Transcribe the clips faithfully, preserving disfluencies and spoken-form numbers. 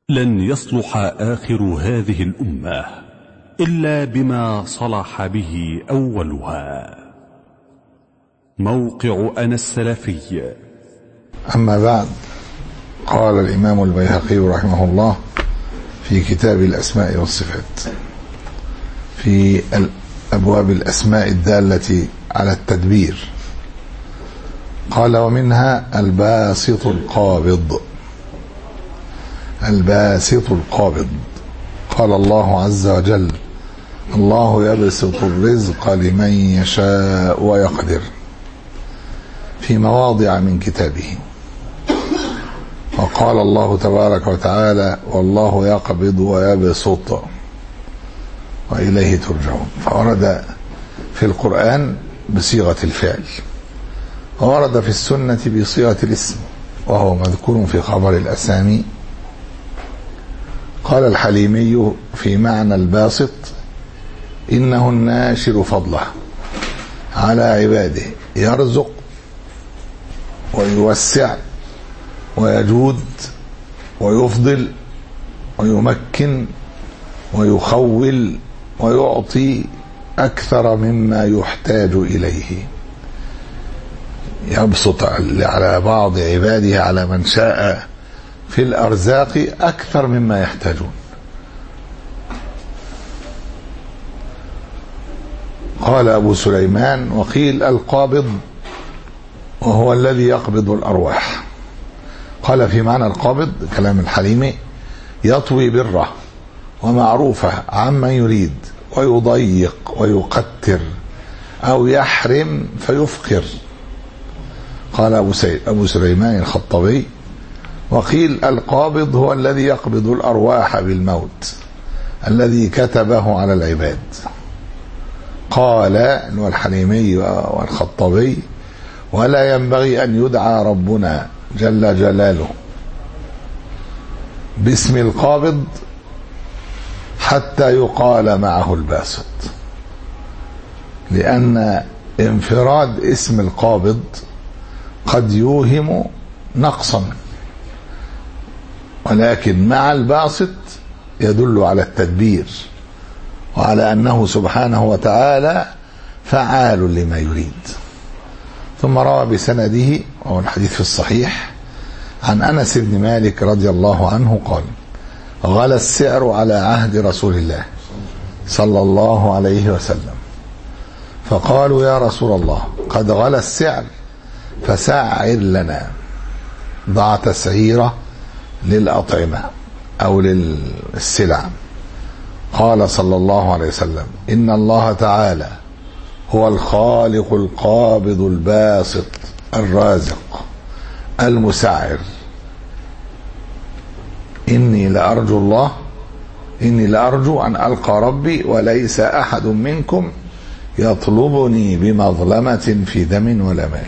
لن يصلح آخر هذه الأمة إلا بما صلح به أولها. موقع أنا السلفي. أما بعد، قال الإمام البيهقي رحمه الله في كتاب الأسماء والصفات في أبواب الأسماء الدالة على التدبير، قال: ومنها الباسط القابض. الباسط القابض، قال الله عز وجل: الله يبسط الرزق لمن يشاء ويقدر، في مواضع من كتابه. وقال الله تبارك وتعالى: والله يقبض ويبسط وإليه ترجعون. فورد في القرآن بصيغة الفعل، وورد في السنة بصيغة الاسم، وهو مذكور في خبر الأسامي. قال الحليمي في معنى الباسط: إنه الناشر فضله على عباده، يرزق ويوسع ويجود ويفضل ويمكن ويخول ويعطي أكثر مما يحتاج إليه. يبسط على بعض عباده، على من شاء في الأرزاق، أكثر مما يحتاجون. قال أبو سليمان: وقيل القابض وهو الذي يقبض الأرواح. قال في معنى القابض كلام الحليمي: يطوي بره ومعروفه عمن يريد، ويضيق ويقتر، أو يحرم فيفقر. قال أبو, أبو سليمان الخطبي: وقيل القابض هو الذي يقبض الأرواح بالموت الذي كتبه على العباد. قال الحليمي والخطبي: ولا ينبغي أن يدعى ربنا جل جلاله باسم القابض حتى يقال معه الباسط، لأن انفراد اسم القابض قد يوهم نقصا، ولكن مع الباسط يدل على التدبير، وعلى أنه سبحانه وتعالى فعال لما يريد. ثم روى بسنده، وهو الحديث في الصحيح، عن أنس بن مالك رضي الله عنه قال: غلى السعر على عهد رسول الله صلى الله عليه وسلم، فقالوا: يا رسول الله، قد غلى السعر فسعر لنا. ضع تسعيره للأطعمة أو للسلع. قال صلى الله عليه وسلم: إن الله تعالى هو الخالق القابض الباسط الرازق المسعر. إني لأرجو الله إني لأرجو أن ألقى ربي وليس أحد منكم يطلبني بمظلمة في دم ولا مال.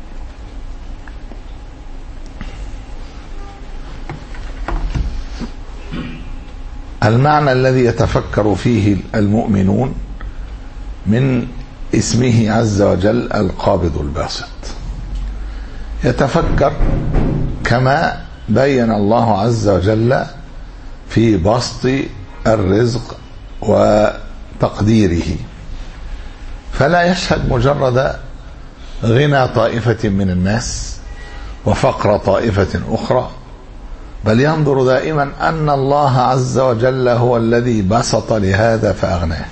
المعنى الذي يتفكر فيه المؤمنون من اسمه عز وجل القابض الباسط، يتفكر كما بين الله عز وجل في بسط الرزق وتقديره، فلا يشهد مجرد غنى طائفة من الناس وفقر طائفة أخرى، بل ينظر دائما أن الله عز وجل هو الذي بسط لهذا فأغناه،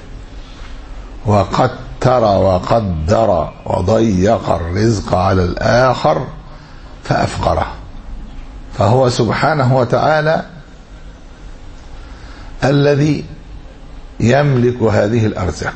وقتر وقدر وضيق الرزق على الآخر فأفقره. فهو سبحانه وتعالى الذي يملك هذه الأرزاق.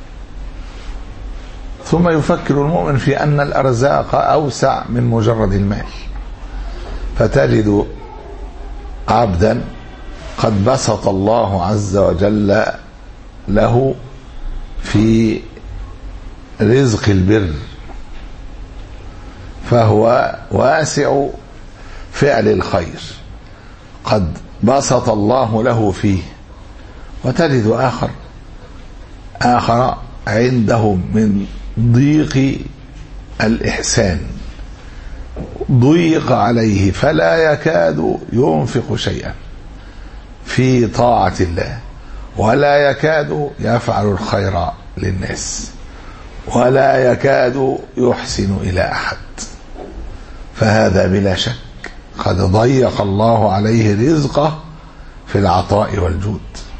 ثم يفكر المؤمن في أن الأرزاق أوسع من مجرد المال، فتجد عبدا قد بسط الله عز وجل له في رزق البر، فهو واسع فعل الخير، قد بسط الله له فيه. وتجد آخر آخر عنده من ضيق الإحسان ضيق عليه فلا يكاد ينفق شيئا، في طاعة الله، ولا يكاد يفعل الخير للناس، ولا يكاد يحسن إلى أحد، فهذا بلا شك قد ضيق الله عليه رزقه في العطاء والجود.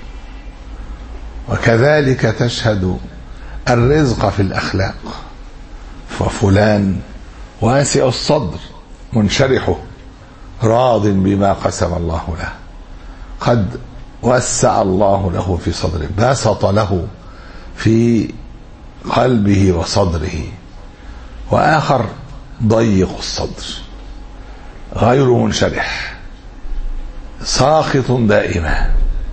وكذلك تشهد الرزق في الأخلاق، ففلان واسع الصدر منشرحه راض بما قسم الله له، قد وسع الله له في صدره، بسط له في قلبه وصدره. وآخر ضيق الصدر غير منشرح، ساخط دائما،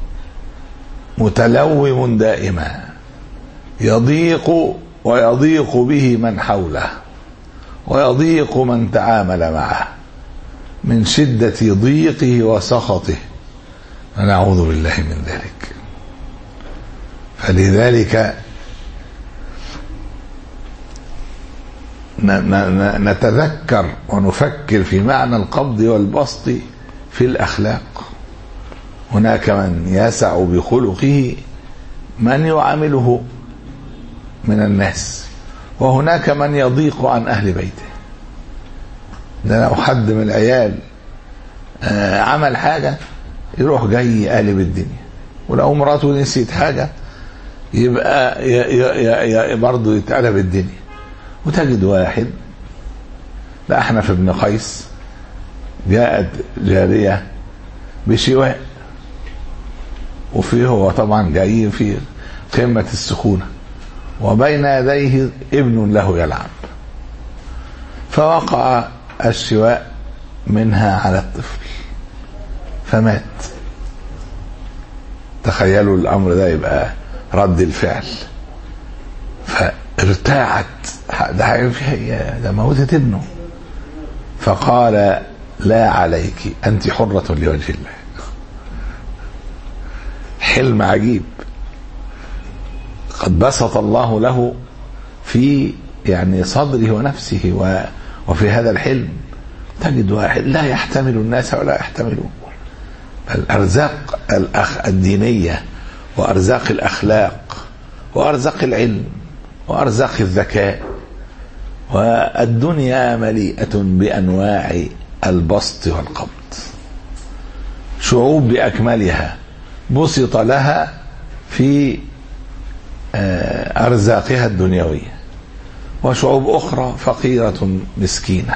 متلوم دائما، يضيق ويضيق به من حوله، ويضيق من تعامل معه من شدة ضيقه وسخطه، ونعوذ بالله من ذلك. فلذلك نتذكر ونفكر في معنى القبض والبسط في الأخلاق. هناك من يسع بخلقه من يعامله من الناس، وهناك من يضيق عن أهل بيته. ده لو حد من العيال عمل حاجة يروح جاي قالب الدنيا، ولو مراته نسيت حاجة يبقى برضه يتقلب الدنيا. وتجد واحد لأحنف بن قيس جاءت جارية بشواء، وفيه هو طبعا جاي في قمة السخونة، وبين يديه ابن له يلعب، فوقع الشواء منها على الطفل فمات. تخيلوا الأمر ده يبقى رد الفعل. فارتاعت، ده ده موتت ابنه، فقال لا عليك، أنت حرة لوجه الله. حلم عجيب قد بسط الله له في يعني صدره ونفسه. وفي هذا الحلم تجد واحد لا يحتمل الناس ولا يحتملون. الأرزاق الدينية وأرزاق الأخلاق وأرزاق العلم وأرزاق الذكاء، والدنيا مليئة بأنواع البسط والقبض. شعوب بأكملها بسط لها في أرزاقها الدنيوية، وشعوب أخرى فقيرة مسكينة.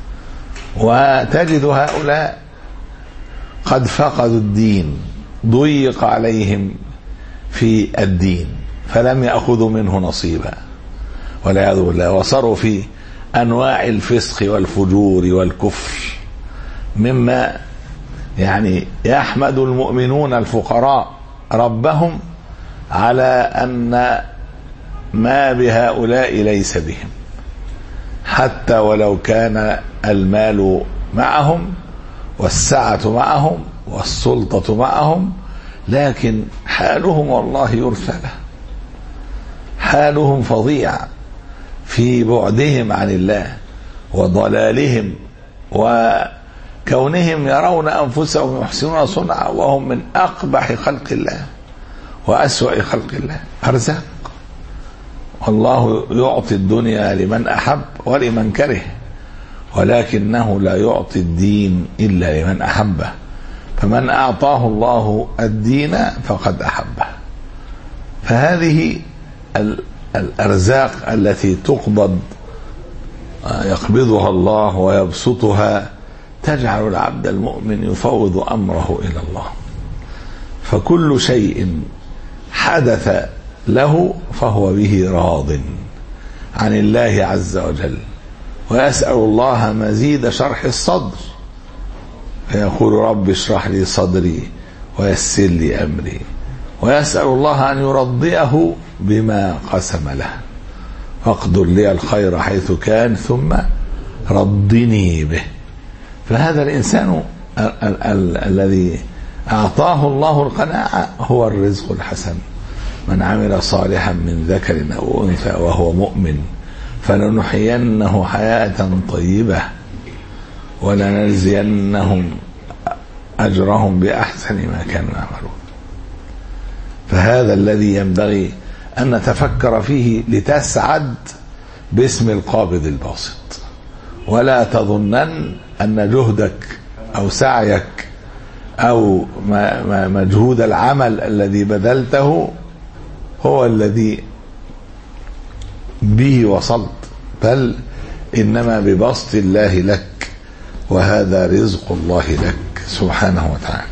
وتجد هؤلاء قد فقدوا الدين، ضيق عليهم في الدين فلم يأخذوا منه نصيبا والعياذ بالله، وصاروا في أنواع الفسق والفجور والكفر، مما يعني يحمد المؤمنون الفقراء ربهم على أن ما بهؤلاء ليس بهم، حتى ولو كان المال معهم والسعة معهم والسلطة معهم، لكن حالهم والله يرثى له، حالهم فظيع في بعدهم عن الله وضلالهم وكونهم يرون أنفسهم يحسنون صنعا وهم من أقبح خلق الله وأسوأ خلق الله. أرزاق، والله يعطي الدنيا لمن أحب ولمن كره، ولكنه لا يعطي الدين إلا لمن أحبه، فمن أعطاه الله الدين فقد أحبه. فهذه الأرزاق التي تقبض يقبضها الله ويبسطها تجعل العبد المؤمن يفوض أمره إلى الله، فكل شيء حدث له فهو به راض عن الله عز وجل، ويسأل الله مزيد شرح الصدر، فيقول رب اشرح لي صدري ويسر لي أمري، ويسأل الله أن يرضيه بما قسم له، واقدر لي الخير حيث كان ثم رضني به. فهذا الإنسان الذي أعطاه الله القناعة هو الرزق الحسن. من عمل صالحا من ذكر أو أنثى وهو مؤمن فلنحيينه حياة طيبة ولنجزينهم أجرهم بأحسن ما كانوا يعملون. فهذا الذي ينبغي أن نتفكر فيه لتسعد باسم القابض الباسط، ولا تظنن أن جهدك أو سعيك أو مجهود العمل الذي بذلته هو الذي به وصلت، بل إنما ببسط الله لك، وهذا رزق الله لك سبحانه وتعالى.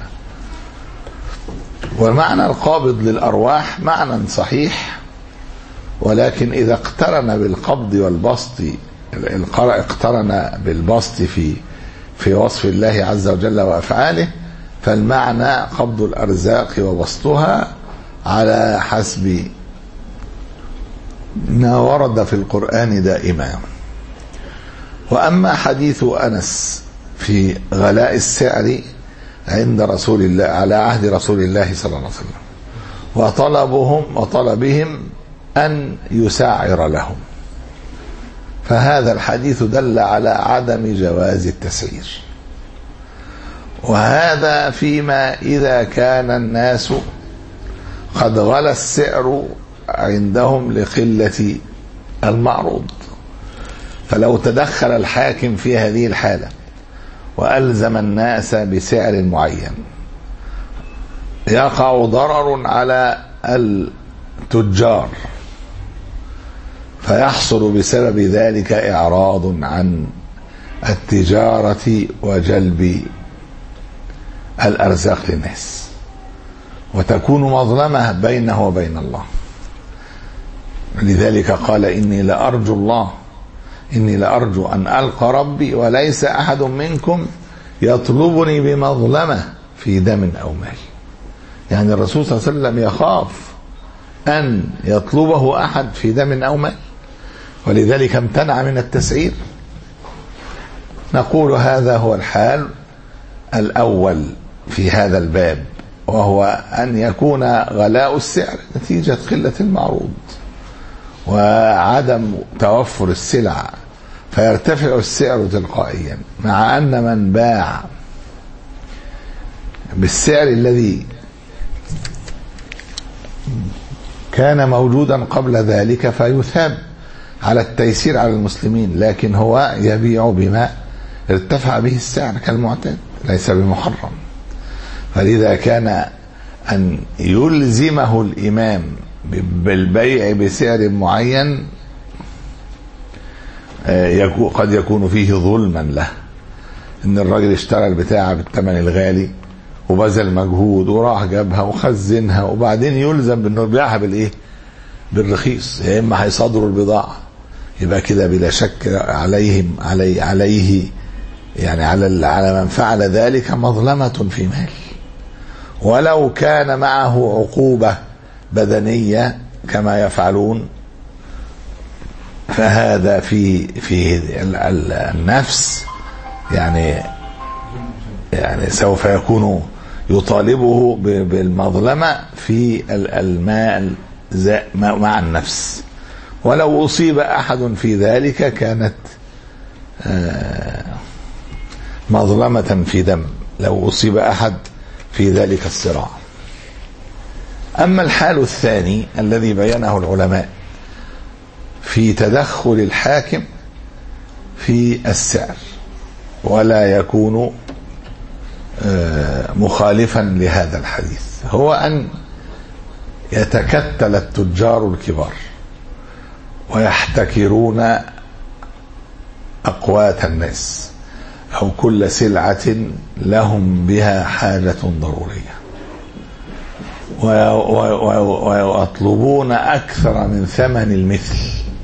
ومعنى القابض للأرواح معنى صحيح، ولكن إذا اقترن بالقبض والبسط، اقترن بالبسط في في وصف الله عز وجل وأفعاله، فالمعنى قبض الأرزاق وبسطها على حسب ما ورد في القرآن دائما. وأما حديث أنس في غلاء السعر عند رسول الله على عهد رسول الله صلى الله عليه وسلم وطلبهم وطلبهم أن يسعر لهم، فهذا الحديث دل على عدم جواز التسعير، وهذا فيما إذا كان الناس قد غلى السعر عندهم لقلة المعروض. فلو تدخل الحاكم في هذه الحالة وألزم الناس بسعر معين يقع ضرر على التجار، فيحصل بسبب ذلك إعراض عن التجارة وجلب الأرزاق للناس، وتكون مظلمة بينه وبين الله. لذلك قال إني لأرجو الله إني لأرجو أن ألقى ربي وليس أحد منكم يطلبني بمظلمة في دم أو مال. يعني الرسول صلى الله عليه وسلم يخاف أن يطلبه أحد في دم أو مال، ولذلك امتنع من التسعير. نقول هذا هو الحال الأول في هذا الباب، وهو أن يكون غلاء السعر نتيجة قلة المعروض وعدم توفر السلع، فيرتفع السعر تلقائيا، مع أن من باع بالسعر الذي كان موجودا قبل ذلك فيثاب على التيسير على المسلمين، لكن هو يبيع بما ارتفع به السعر كالمعتاد، ليس بمحرم. فلذا كان أن يلزمه الإمام بالبيع بسعر معين قد يكون فيه ظلما له، ان الراجل اشترى البتاعة بالثمن الغالي وبذل مجهود وراح جابها وخزنها، وبعدين يلزم بانه يبيعها بالايه؟ بالرخيص، يا اما هيصادروا البضاعة، يبقى كده بلا شك عليهم علي عليه يعني على على من فعل ذلك مظلمة في مال، ولو كان معه عقوبة بدنية كما يفعلون، فهذا في في النفس يعني يعني سوف يكون يطالبه بالمظلمة في المال مع النفس. ولو أصيب أحد في ذلك كانت مظلمة في دم، لو أصيب أحد في ذلك الصراع. أما الحال الثاني الذي بينه العلماء في تدخل الحاكم في السعر ولا يكون مخالفا لهذا الحديث، هو أن يتكتل التجار الكبار ويحتكرون أقوات الناس أو كل سلعة لهم بها حاجة ضرورية، ويطلبون أكثر من ثمن المثل،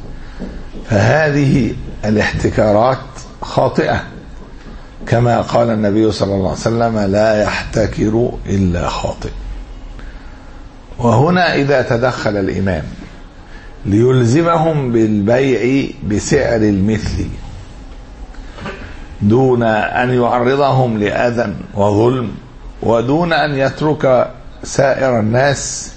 فهذه الاحتكارات خاطئة، كما قال النبي صلى الله عليه وسلم لا يحتكر إلا خاطئ. وهنا إذا تدخل الإمام ليلزمهم بالبيع بسعر المثل دون أن يعرضهم لأذى وظلم، ودون أن يترك سائر الناس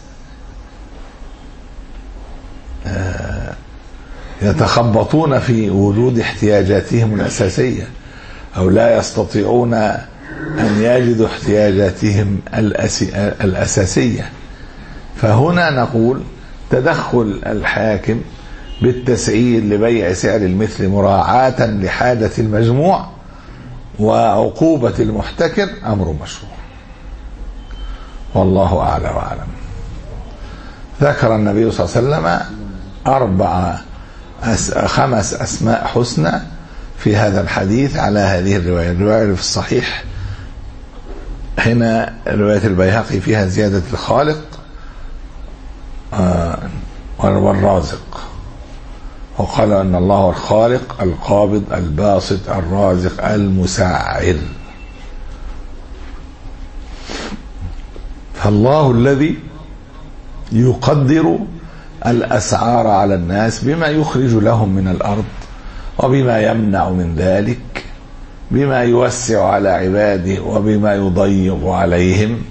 يتخبطون في وجود احتياجاتهم الأساسية، أو لا يستطيعون أن يجدوا احتياجاتهم الأساسية. فهنا نقول تدخل الحاكم بالتسعير لبيع سعر المثل مراعاة لحاجة المجموع وعقوبة المحتكر أمر مشروع، والله أعلى وأعلم. ذكر النبي صلى الله عليه وسلم أربع أس خمس أسماء حسنى في هذا الحديث على هذه الرواية. الرواية في الصحيح هنا رواية البيهقي فيها زيادة الخالق والرازق، وقال أن الله هو الخالق القابض الباسط الرازق المسعر. فالله الذي يقدر الأسعار على الناس بما يخرج لهم من الأرض وبما يمنع من ذلك، بما يوسع على عباده وبما يضيق عليهم.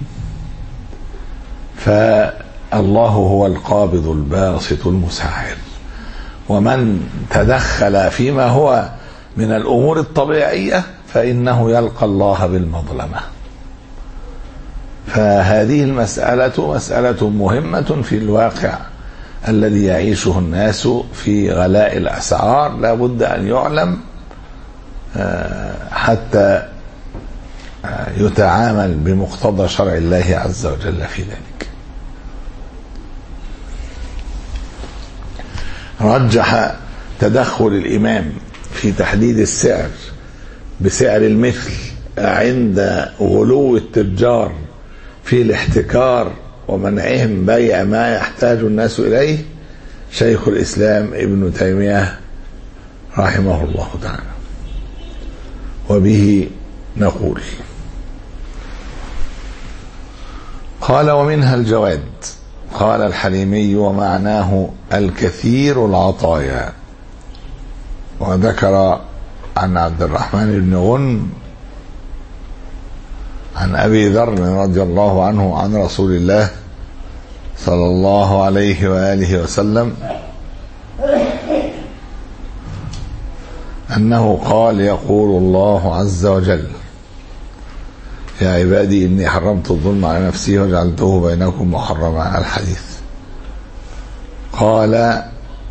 فالله هو القابض الباسط المسعر، ومن تدخل فيما هو من الأمور الطبيعية فإنه يلقى الله بالمظلمة. فهذه المسألة مسألة مهمة في الواقع الذي يعيشه الناس في غلاء الأسعار، لا بد أن يعلم حتى يتعامل بمقتضى شرع الله عز وجل في ذلك. رجح تدخل الإمام في تحديد السعر بسعر المثل عند غلو التجار في الاحتكار ومنعهم بيع ما يحتاج الناس إليه شيخ الإسلام ابن تيمية رحمه الله تعالى. وبه نقول. قال ومنها الجواد. قال الحليمي ومعناه الكثير العطايا. وذكر عن عبد الرحمن بن غنم عن أبي ذر رضي الله عنه عن رسول الله صلى الله عليه وآله وسلم أنه قال يقول الله عز وجل يا عبادي إني حرمت الظلم على نفسي وجعلته بينكم محرما. الحديث. قال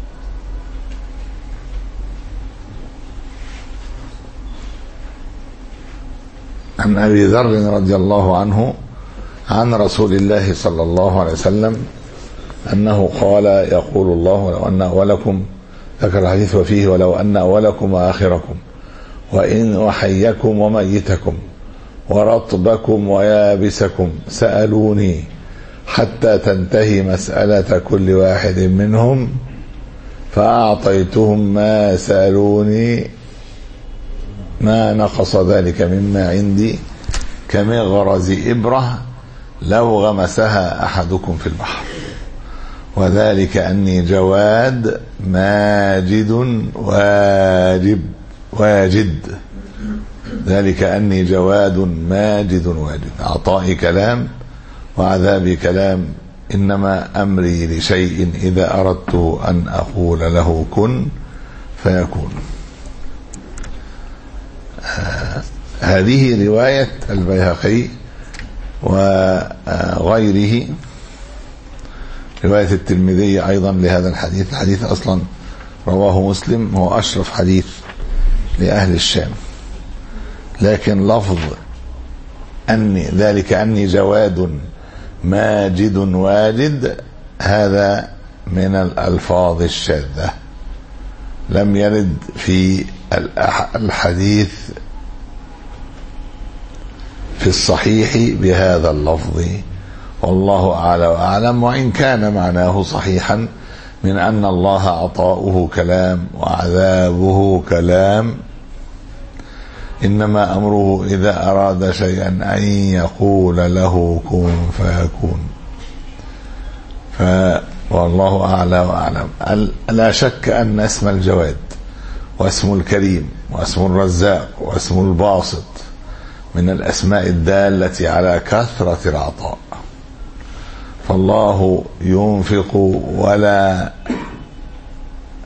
عن أبي ذر رضي الله عنه عن رسول الله صلى الله عليه وسلم أنه قال يقول الله ولو أن أولكم، ذكر الحديث وفيه ولو أن أولكم وآخركم وإن وحيكم وميتكم ورطبكم ويابسكم سألوني حتى تنتهي مسألة كل واحد منهم فأعطيتهم ما سألوني ما نقص ذلك مما عندي كمغرز إبرة لو غمسها أحدكم في البحر، وذلك أني جواد ماجد واجب واجد ذلك أني جواد ماجد واجد. عطائي كلام وعذابي كلام، إنما أمري لشيء إذا أردت أن أقول له كن فيكون. آه هذه رواية البيهقي وغيره، رواية الترمذي أيضا لهذا الحديث. الحديث أصلا رواه مسلم، هو أشرف حديث لأهل الشام، لكن لفظ أني ذلك أني جواد ماجد واجد هذا من الألفاظ الشاذة، لم يرد في الحديث في الصحيح بهذا اللفظ، والله أعلى وأعلم. وإن كان معناه صحيحا من أن الله عطاؤه كلام وعذابه كلام، إنما أمره إذا أراد شيئا أن يقول له كن فيكون. ف والله أعلى وأعلم. لا شك أن اسم الجواد واسم الكريم واسم الرزاق واسم الباسط من الأسماء الدالة على كثرة العطاء، فالله ينفق ولا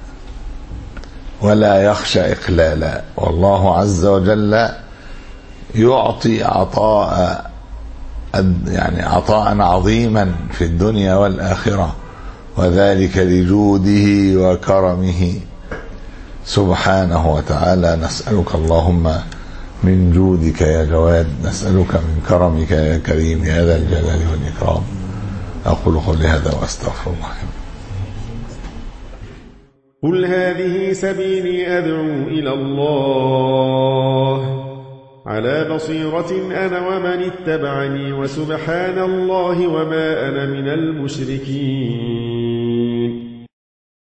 ولا يخشى إقلالا، والله عز وجل يعطي عطاء يعني عطاء عظيما في الدنيا والآخرة، وذلك لجوده وكرمه سبحانه وتعالى. نسألك اللهم من جودك يا جواد، نسألك من كرمك يا كريم يا ذا الجلال والإكرام. أقول قولي هذا وأستغفر الله. قل هذه سبيلي أدعو إلى الله على بصيرة أنا ومن اتبعني، وسبحان الله وما أنا من المشركين.